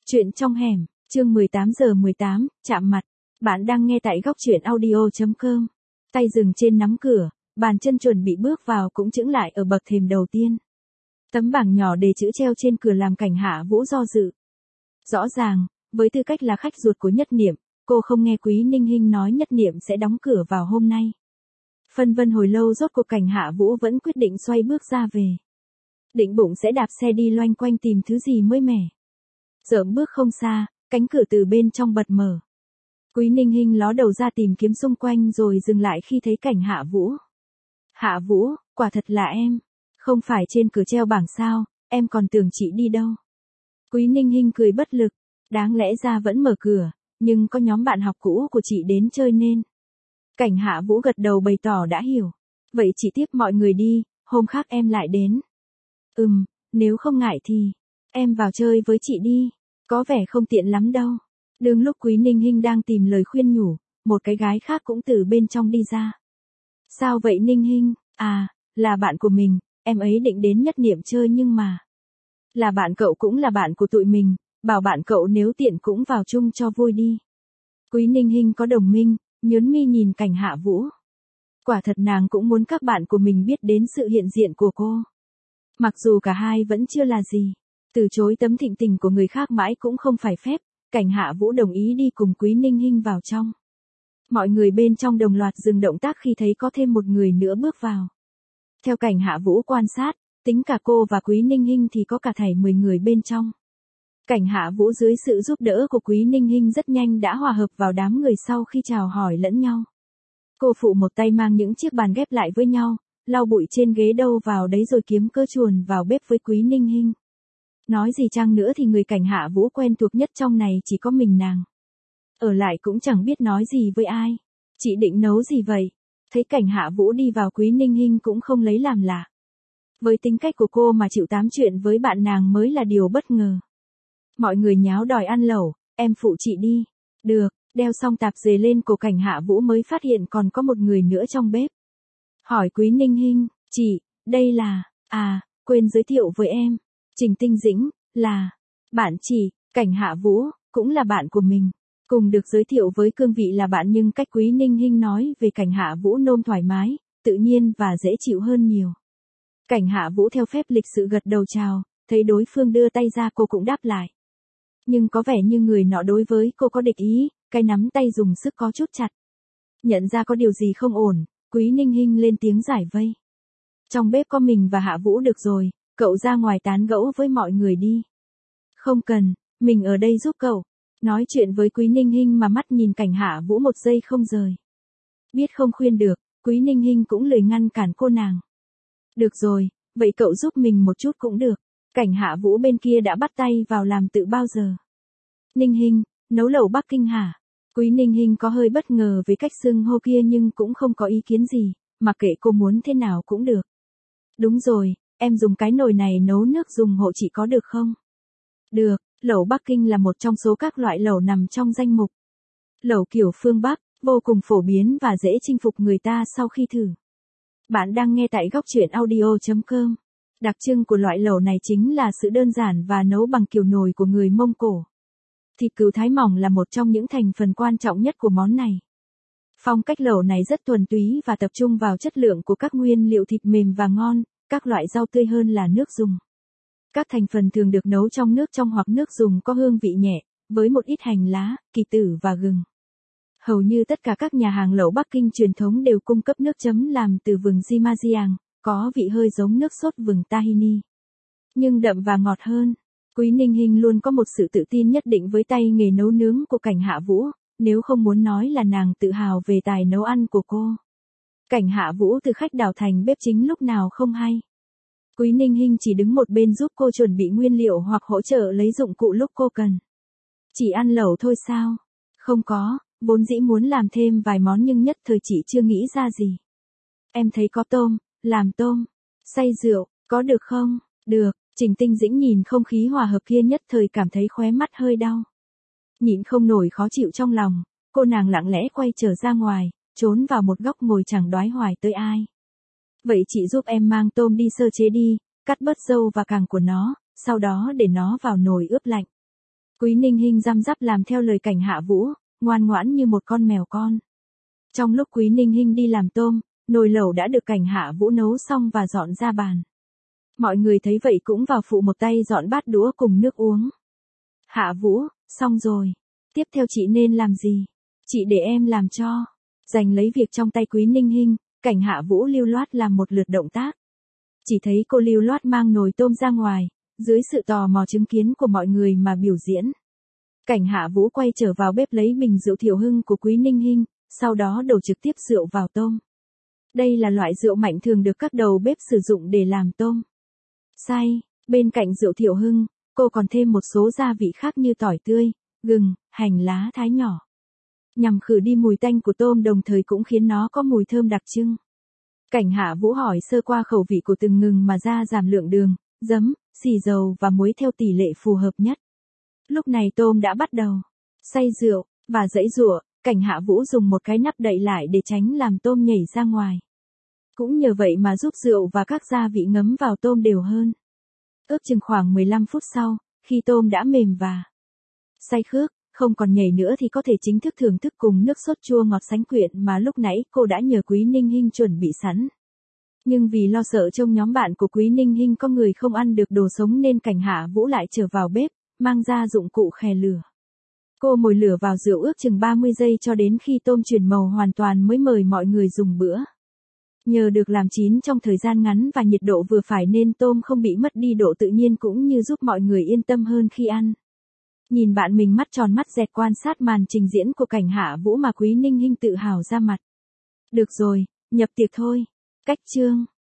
Chuyện trong hẻm, chương 18:18, chạm mặt. Bạn đang nghe tại góc truyện audio.com. Tay dừng trên nắm cửa, bàn chân chuẩn bị bước vào cũng chững lại ở bậc thềm đầu tiên. Tấm bảng nhỏ đề chữ treo trên cửa làm Cảnh Hạ Vũ do dự. Rõ ràng, với tư cách là khách ruột của Nhất Niệm, cô không nghe Quý Ninh Hinh nói Nhất Niệm sẽ đóng cửa vào hôm nay. Phân vân hồi lâu rốt cuộc Cảnh Hạ Vũ vẫn quyết định xoay bước ra về. Định bụng sẽ đạp xe đi loanh quanh tìm thứ gì mới mẻ. Dợm bước không xa, cánh cửa từ bên trong bật mở. Quý Ninh Hinh ló đầu ra tìm kiếm xung quanh rồi dừng lại khi thấy Cảnh Hạ Vũ. Hạ Vũ, quả thật là em. Không phải trên cửa treo bảng sao, em còn tưởng chị đi đâu. Quý Ninh Hinh cười bất lực, đáng lẽ ra vẫn mở cửa, nhưng có nhóm bạn học cũ của chị đến chơi nên. Cảnh Hạ Vũ gật đầu bày tỏ đã hiểu. Vậy chị tiếp mọi người đi, hôm khác em lại đến. Nếu không ngại thì, em vào chơi với chị đi, có vẻ không tiện lắm đâu. Đương lúc Quý Ninh Hinh đang tìm lời khuyên nhủ, một cái gái khác cũng từ bên trong đi ra. Sao vậy Ninh Hinh? À, là bạn của mình, em ấy định đến Nhất Niệm chơi nhưng mà. Là bạn cậu cũng là bạn của tụi mình, bảo bạn cậu nếu tiện cũng vào chung cho vui đi. Quý Ninh Hinh có đồng minh, nhớn mi nhìn Cảnh Hạ Vũ. Quả thật nàng cũng muốn các bạn của mình biết đến sự hiện diện của cô. Mặc dù cả hai vẫn chưa là gì, từ chối tấm thịnh tình của người khác mãi cũng không phải phép, Cảnh Hạ Vũ đồng ý đi cùng Quý Ninh Hinh vào trong. Mọi người bên trong đồng loạt dừng động tác khi thấy có thêm một người nữa bước vào. Theo Cảnh Hạ Vũ quan sát, tính cả cô và Quý Ninh Hinh thì có cả thảy 10 người bên trong. Cảnh Hạ Vũ dưới sự giúp đỡ của Quý Ninh Hinh rất nhanh đã hòa hợp vào đám người sau khi chào hỏi lẫn nhau. Cô phụ một tay mang những chiếc bàn ghép lại với nhau, lau bụi trên ghế đâu vào đấy rồi kiếm cơ chuồn vào bếp với Quý Ninh Hinh. Nói gì chăng nữa thì người Cảnh Hạ Vũ quen thuộc nhất trong này chỉ có mình nàng. Ở lại cũng chẳng biết nói gì với ai. Chị định nấu gì vậy? Thấy Cảnh Hạ Vũ đi vào Quý Ninh Hinh cũng không lấy làm lạ. Với tính cách của cô mà chịu tám chuyện với bạn nàng mới là điều bất ngờ. Mọi người nháo đòi ăn lẩu, em phụ chị đi. Được, đeo xong tạp dề lên cổ Cảnh Hạ Vũ mới phát hiện còn có một người nữa trong bếp. Hỏi Quý Ninh Hinh, chị, đây là, quên giới thiệu với em. Trình Tinh Dĩnh, là, bạn chị, Cảnh Hạ Vũ, cũng là bạn của mình. Cùng được giới thiệu với cương vị là bạn nhưng cách Quý Ninh Hinh nói về Cảnh Hạ Vũ nôm thoải mái, tự nhiên và dễ chịu hơn nhiều. Cảnh Hạ Vũ theo phép lịch sự gật đầu chào, thấy đối phương đưa tay ra cô cũng đáp lại. Nhưng có vẻ như người nọ đối với cô có địch ý, cái nắm tay dùng sức có chút chặt. Nhận ra có điều gì không ổn, Quý Ninh Hinh lên tiếng giải vây. Trong bếp có mình và Hạ Vũ được rồi, cậu ra ngoài tán gẫu với mọi người đi. Không cần, mình ở đây giúp cậu. Nói chuyện với Quý Ninh Hinh mà mắt nhìn Cảnh Hạ Vũ một giây không rời. Biết không khuyên được, Quý Ninh Hinh cũng lười ngăn cản cô nàng. Được rồi, vậy cậu giúp mình một chút cũng được. Cảnh Hạ Vũ bên kia đã bắt tay vào làm từ bao giờ. Ninh Hinh, nấu lẩu Bắc Kinh hả? Quý Ninh Hinh có hơi bất ngờ với cách xưng hô kia nhưng cũng không có ý kiến gì, mặc kệ cô muốn thế nào cũng được. Đúng rồi, em dùng cái nồi này nấu nước dùng hộ chị có được không? Được, lẩu Bắc Kinh là một trong số các loại lẩu nằm trong danh mục. Lẩu kiểu phương Bắc, vô cùng phổ biến và dễ chinh phục người ta sau khi thử. Bạn đang nghe tại góc truyện audio.com. Đặc trưng của loại lẩu này chính là sự đơn giản và nấu bằng kiểu nồi của người Mông Cổ. Thịt cừu thái mỏng là một trong những thành phần quan trọng nhất của món này. Phong cách lẩu này rất thuần túy và tập trung vào chất lượng của các nguyên liệu thịt mềm và ngon, các loại rau tươi hơn là nước dùng. Các thành phần thường được nấu trong nước trong hoặc nước dùng có hương vị nhẹ, với một ít hành lá, kỳ tử và gừng. Hầu như tất cả các nhà hàng lẩu Bắc Kinh truyền thống đều cung cấp nước chấm làm từ vừng Jimajiang, có vị hơi giống nước sốt vừng tahini, nhưng đậm và ngọt hơn. Quý Ninh Hinh luôn có một sự tự tin nhất định với tay nghề nấu nướng của Cảnh Hạ Vũ, nếu không muốn nói là nàng tự hào về tài nấu ăn của cô. Cảnh Hạ Vũ từ khách đảo thành bếp chính lúc nào không hay. Quý Ninh Hinh chỉ đứng một bên giúp cô chuẩn bị nguyên liệu hoặc hỗ trợ lấy dụng cụ lúc cô cần. Chỉ ăn lẩu thôi sao? Không có, vốn dĩ muốn làm thêm vài món nhưng nhất thời chị chưa nghĩ ra gì. Em thấy có tôm, làm tôm, xay rượu, có được không? Được, Trình Tinh Dĩnh nhìn không khí hòa hợp kia nhất thời cảm thấy khóe mắt hơi đau. Nhịn không nổi khó chịu trong lòng, cô nàng lặng lẽ quay trở ra ngoài, trốn vào một góc ngồi chẳng đoái hoài tới ai. Vậy chị giúp em mang tôm đi sơ chế đi, cắt bớt râu và càng của nó, sau đó để nó vào nồi ướp lạnh. Quý Ninh Hinh răm rắp làm theo lời Cảnh Hạ Vũ, ngoan ngoãn như một con mèo con. Trong lúc Quý Ninh Hinh đi làm tôm, nồi lẩu đã được Cảnh Hạ Vũ nấu xong và dọn ra bàn. Mọi người thấy vậy cũng vào phụ một tay dọn bát đũa cùng nước uống. Hạ Vũ, xong rồi. Tiếp theo chị nên làm gì? Chị để em làm cho. Giành lấy việc trong tay Quý Ninh Hinh, Cảnh Hạ Vũ lưu loát làm một lượt động tác. Chỉ thấy cô lưu loát mang nồi tôm ra ngoài, dưới sự tò mò chứng kiến của mọi người mà biểu diễn. Cảnh Hạ Vũ quay trở vào bếp lấy bình rượu Thiệu Hưng của Quý Ninh Hinh, sau đó đổ trực tiếp rượu vào tôm. Đây là loại rượu mạnh thường được các đầu bếp sử dụng để làm tôm xay. Bên cạnh rượu Thiệu Hưng, cô còn thêm một số gia vị khác như tỏi tươi, gừng, hành lá thái nhỏ. Nhằm khử đi mùi tanh của tôm đồng thời cũng khiến nó có mùi thơm đặc trưng. Cảnh Hạ Vũ hỏi sơ qua khẩu vị của từng ngừng mà ra giảm lượng đường, giấm, xì dầu và muối theo tỷ lệ phù hợp nhất. Lúc này tôm đã bắt đầu xay rượu, và giãy giụa, Cảnh Hạ Vũ dùng một cái nắp đậy lại để tránh làm tôm nhảy ra ngoài. Cũng nhờ vậy mà giúp rượu và các gia vị ngấm vào tôm đều hơn. Ước chừng khoảng 15 phút sau, khi tôm đã mềm và xay khước, không còn nhảy nữa thì có thể chính thức thưởng thức cùng nước sốt chua ngọt sánh quyện mà lúc nãy cô đã nhờ Quý Ninh Hinh chuẩn bị sẵn. Nhưng vì lo sợ trong nhóm bạn của Quý Ninh Hinh có người không ăn được đồ sống nên Cảnh Hạ Vũ lại trở vào bếp, mang ra dụng cụ khè lửa. Cô mồi lửa vào rượu ước chừng 30 giây cho đến khi tôm chuyển màu hoàn toàn mới mời mọi người dùng bữa. Nhờ được làm chín trong thời gian ngắn và nhiệt độ vừa phải nên tôm không bị mất đi độ tự nhiên cũng như giúp mọi người yên tâm hơn khi ăn. Nhìn bạn mình mắt tròn mắt dẹt quan sát màn trình diễn của Cảnh Hạ Vũ mà Quý Ninh Hinh tự hào ra mặt. Được rồi, nhập tiệc thôi. Cách chương